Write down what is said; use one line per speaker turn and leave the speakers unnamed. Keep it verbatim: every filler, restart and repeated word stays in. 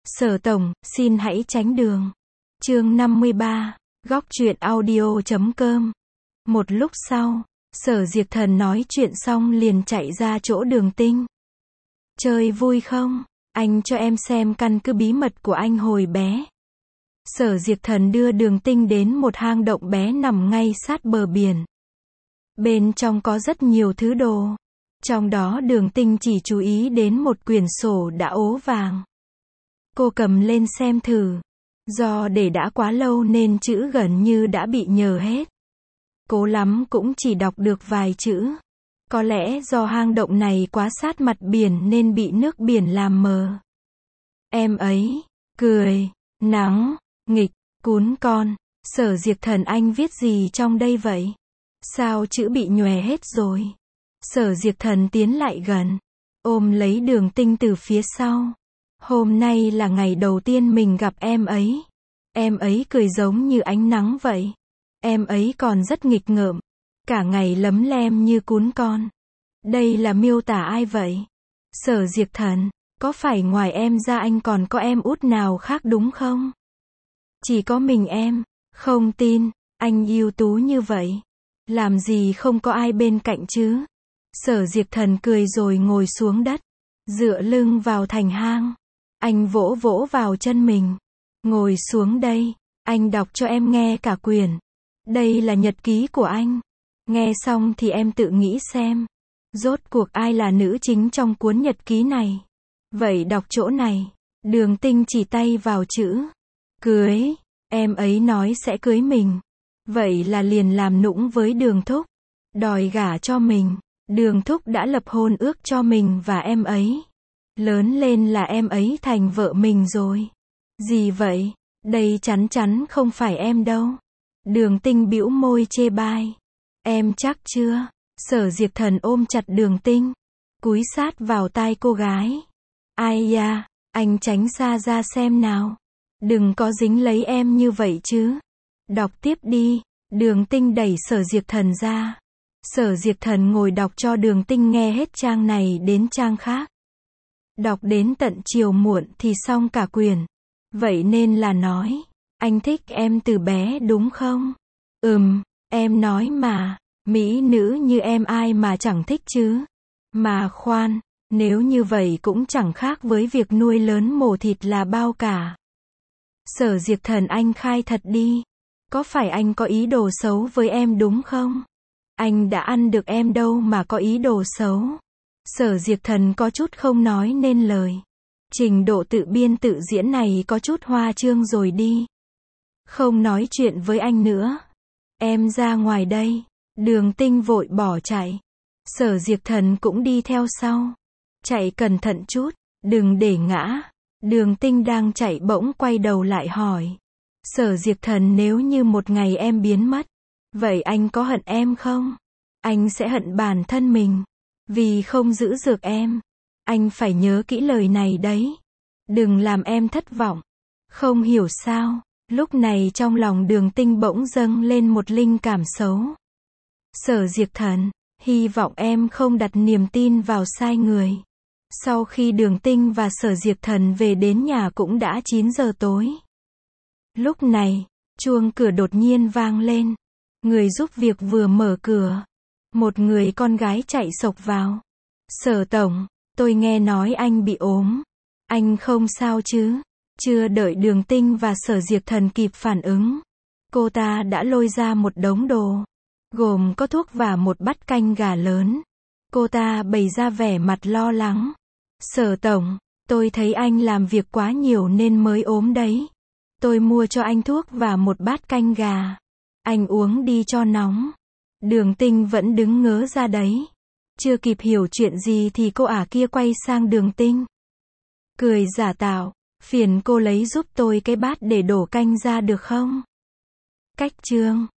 Sở tổng, xin hãy tránh đường. Chương năm mươi ba, góc truyện audio chấm com. Một lúc sau, Sở Diệp Thần nói chuyện xong liền chạy ra chỗ Đường Tinh. Chơi vui không? Anh cho em xem căn cứ bí mật của anh hồi bé. Sở Diệp Thần đưa Đường Tinh đến một hang động bé nằm ngay sát bờ biển. Bên trong có rất nhiều thứ đồ. Trong đó Đường Tinh chỉ chú ý đến một quyển sổ đã ố vàng. Cô cầm lên xem thử. Do để đã quá lâu nên chữ gần như đã bị nhờ hết. Cố lắm cũng chỉ đọc được vài chữ. Có lẽ do hang động này quá sát mặt biển nên bị nước biển làm mờ. Em ấy, cười, nắng, nghịch, cún con. Sở Diệp Thần, anh viết gì trong đây vậy? Sao chữ bị nhòe hết rồi? Sở Diệp Thần tiến lại gần, ôm lấy Đường Tinh từ phía sau. Hôm nay là ngày đầu tiên mình gặp em ấy. Em ấy cười giống như ánh nắng vậy. Em ấy còn rất nghịch ngợm. Cả ngày lấm lem như cún con. Đây là miêu tả ai vậy? Sở Diệp Thần, có phải ngoài em ra anh còn có em út nào khác đúng không? Chỉ có mình em. Không tin, anh ưu tú như vậy. Làm gì không có ai bên cạnh chứ? Sở Diệp Thần cười rồi ngồi xuống đất. Dựa lưng vào thành hang. Anh vỗ vỗ vào chân mình. Ngồi xuống đây. Anh đọc cho em nghe cả quyển. Đây là nhật ký của anh. Nghe xong thì em tự nghĩ xem. Rốt cuộc ai là nữ chính trong cuốn nhật ký này? Vậy đọc chỗ này. Đường Tinh chỉ tay vào chữ. Cưới. Em ấy nói sẽ cưới mình. Vậy là liền làm nũng với Đường Thúc. Đòi gả cho mình. Đường Thúc đã lập hôn ước cho mình và em ấy. Lớn lên là em ấy thành vợ mình rồi. Gì vậy? Đây chắn chắn không phải em đâu. Đường Tinh bĩu môi chê bai. Em chắc chưa? Sở Diệp Thần ôm chặt Đường Tinh. Cúi sát vào tai cô gái. Ai da, anh tránh xa ra xem nào. Đừng có dính lấy em như vậy chứ. Đọc tiếp đi. Đường Tinh đẩy Sở Diệp Thần ra. Sở Diệp Thần ngồi đọc cho Đường Tinh nghe hết trang này đến trang khác. Đọc đến tận chiều muộn thì xong cả quyển. Vậy nên là nói, anh thích em từ bé đúng không? Ừm, em nói mà, mỹ nữ như em ai mà chẳng thích chứ. Mà khoan, nếu như vậy cũng chẳng khác với việc nuôi lớn mổ thịt là bao cả. Sở Diệp Thần, anh khai thật đi. Có phải anh có ý đồ xấu với em đúng không? Anh đã ăn được em đâu mà có ý đồ xấu. Sở Diệp Thần có chút không nói nên lời. Trình độ tự biên tự diễn này có chút hoa trương rồi đi. Không nói chuyện với anh nữa. Em ra ngoài đây. Đường Tinh vội bỏ chạy. Sở Diệp Thần cũng đi theo sau. Chạy cẩn thận chút, đừng để ngã. Đường Tinh đang chạy bỗng quay đầu lại hỏi. Sở Diệp Thần, nếu như một ngày em biến mất, vậy anh có hận em không? Anh sẽ hận bản thân mình. Vì không giữ được em. Anh phải nhớ kỹ lời này đấy. Đừng làm em thất vọng. Không hiểu sao, lúc này trong lòng Đường Tinh bỗng dâng lên một linh cảm xấu. Sở Diệp Thần, hy vọng em không đặt niềm tin vào sai người. Sau khi Đường Tinh và Sở Diệp Thần về đến nhà cũng đã chín giờ tối. Lúc này, chuông cửa đột nhiên vang lên. Người giúp việc vừa mở cửa. Một người con gái chạy xộc vào. Sở tổng, tôi nghe nói anh bị ốm. Anh không sao chứ? Chưa đợi Đường Tinh và Sở Diệp Thần kịp phản ứng. Cô ta đã lôi ra một đống đồ. Gồm có thuốc và một bát canh gà lớn. Cô ta bày ra vẻ mặt lo lắng. Sở tổng, tôi thấy anh làm việc quá nhiều nên mới ốm đấy. Tôi mua cho anh thuốc và một bát canh gà. Anh uống đi cho nóng. Đường Tinh vẫn đứng ngớ ra đấy. Chưa kịp hiểu chuyện gì thì cô ả kia quay sang Đường Tinh. Cười giả tạo. Phiền cô lấy giúp tôi cái bát để đổ canh ra được không? Cách chương